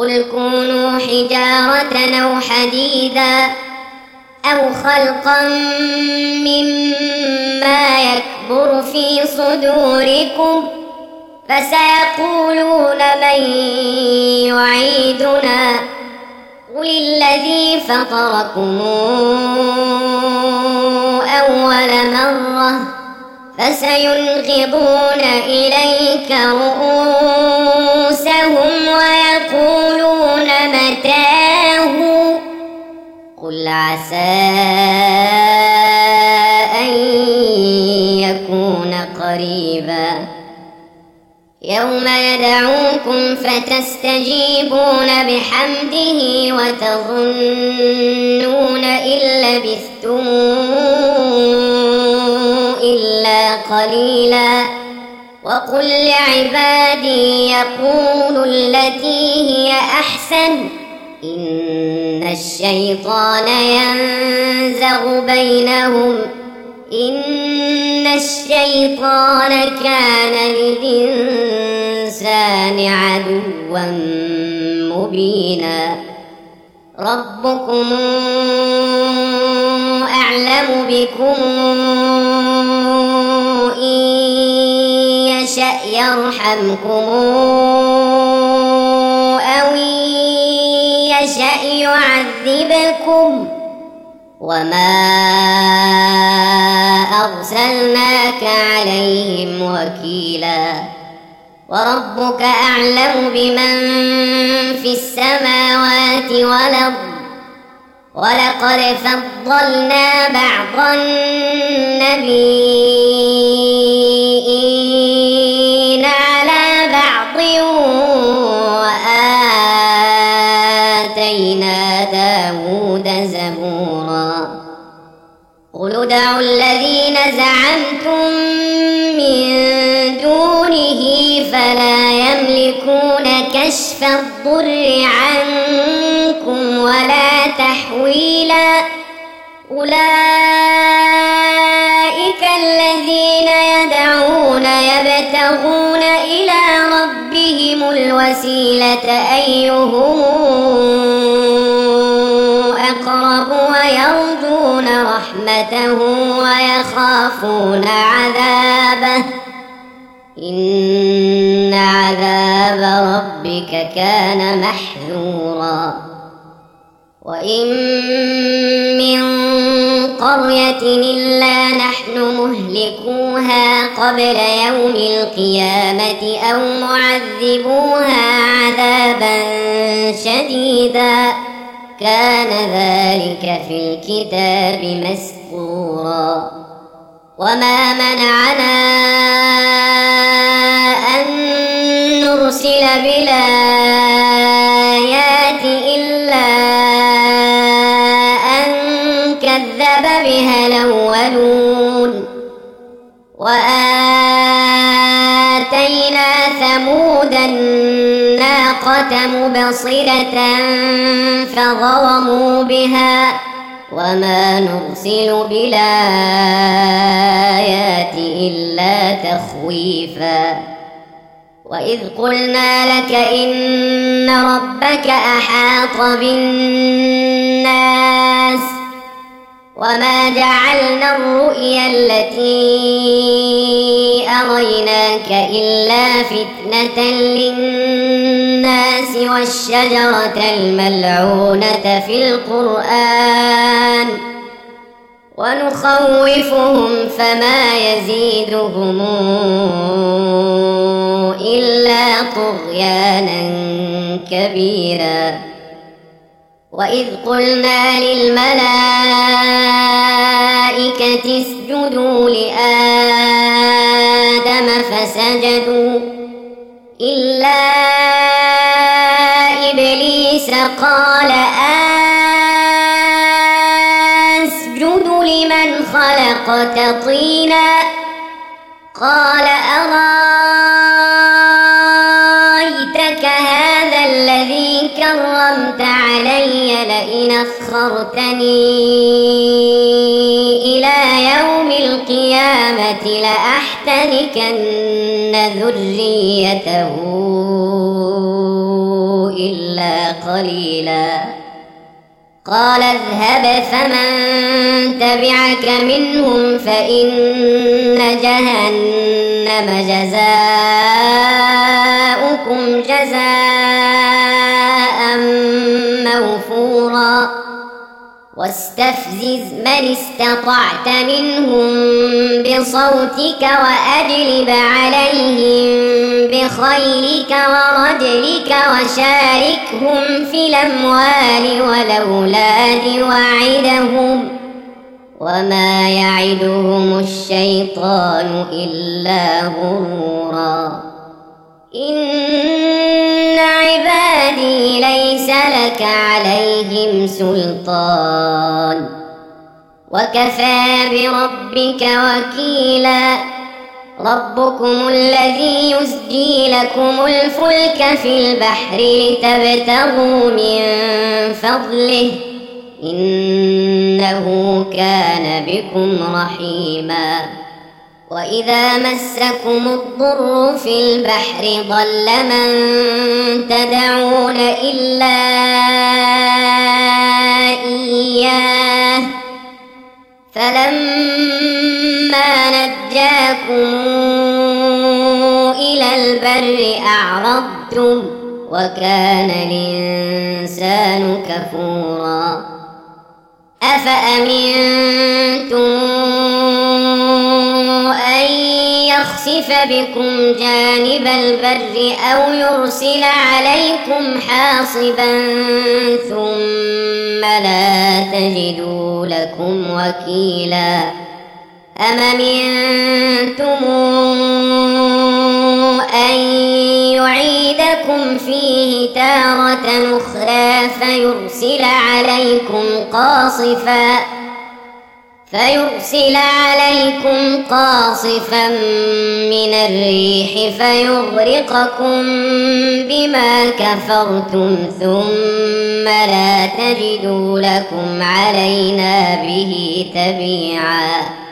قل كونوا حجارة أو حديدا أو خلقا مما يكبر في صدوركم فسيقولون من يعيدنا قل الذي فطركم أول مرة فسينغضون إليك رؤوسهم ويقولون متاه قل عسى أن يكون قريبا يوم يدعوكم فتستجيبون بحمده وتظنون إن لبثتم إلا قليلا وقل لعبادي يقولوا التي هي أحسن إن الشيطان ينزغ بينهم إن الشيطان كان للإنسان عدوا مبينا ربكم أعلم بكم إن يشأ يرحمكم أو إن يشأ يعذبكم وما أرسلناك عليهم وكيلا وربك أعلم بمن في السماوات والأرض ولقد فضلنا بعض النبيين على بعض وآتينا داود زبورا قل ادعوا الذين زعمتم من دونه فلا يملكون كشف الضر عنكم ولا تحويلا أولئك الذين يدعون يبتغون إلى ربهم الوسيلة أيهم أقرب ويرجون رحمته ويخافون عذابه إن عذاب ربك كان محذورا وإن من قرية إلا نحن مهلكوها قبل يوم القيامة أو معذبوها عذابا شديدا كان ذلك في الكتاب مسطورا وما منعنا أن نرسل بالآيات إلا أن كذب بها الأولون وآتينا ثمود الناقة مبصرة فظلموا بها وما نرسل بالآيات إلا تخويفا وإذ قلنا لك إن ربك أحاط بالناس وما جعلنا الرؤيا التي أريناك إلا فتنة للناس والشجرة الملعونة في القرآن ونخوفهم فما يزيدهم إلا طغيانا كبيرا وإذ قلنا للملائكة اسجدوا لآدم فسجدوا إلا إبليس قال أسجد لمن خلقت طينا قال أرايتك هذا الذي كرمت علي لئن أخرتني إلى يوم القيامة لأحتركن ذريته إلا إلا قليلا. قال اذهب فمن تبعك منهم فإن جهنم جزاؤكم جزاء موفورا. واستفزز من استطعت منهم بصوتك وأجلب عليهم بخيلك ورجلك وشاركهم في الأموال والأولاد وعدهم وما يعدهم الشيطان إلا غرورا. إن عبادي ليس لك عليهم سلطان وكفى بربك وكيلا. ربكم الذي يزجي لكم الفلك في البحر لتبتغوا من فضله إنه كان بكم رحيما. وإذا مسكم الضر في البحر ضل من تدعون إلا إياه فلما نجاكم إلى البر أعرضتم وكان الإنسان كفورا. أفأمنتم أن يخسف بكم جانب البر أو يرسل عليكم حاصبا ثم لا تجدوا لكم وكيلا. أم أمنتم أن يعيدكم فيه تارة أخرى فيرسل عليكم قاصفا من الريح فيغرقكم بما كفرتم ثم لا تجدوا لكم علينا به تبيعا.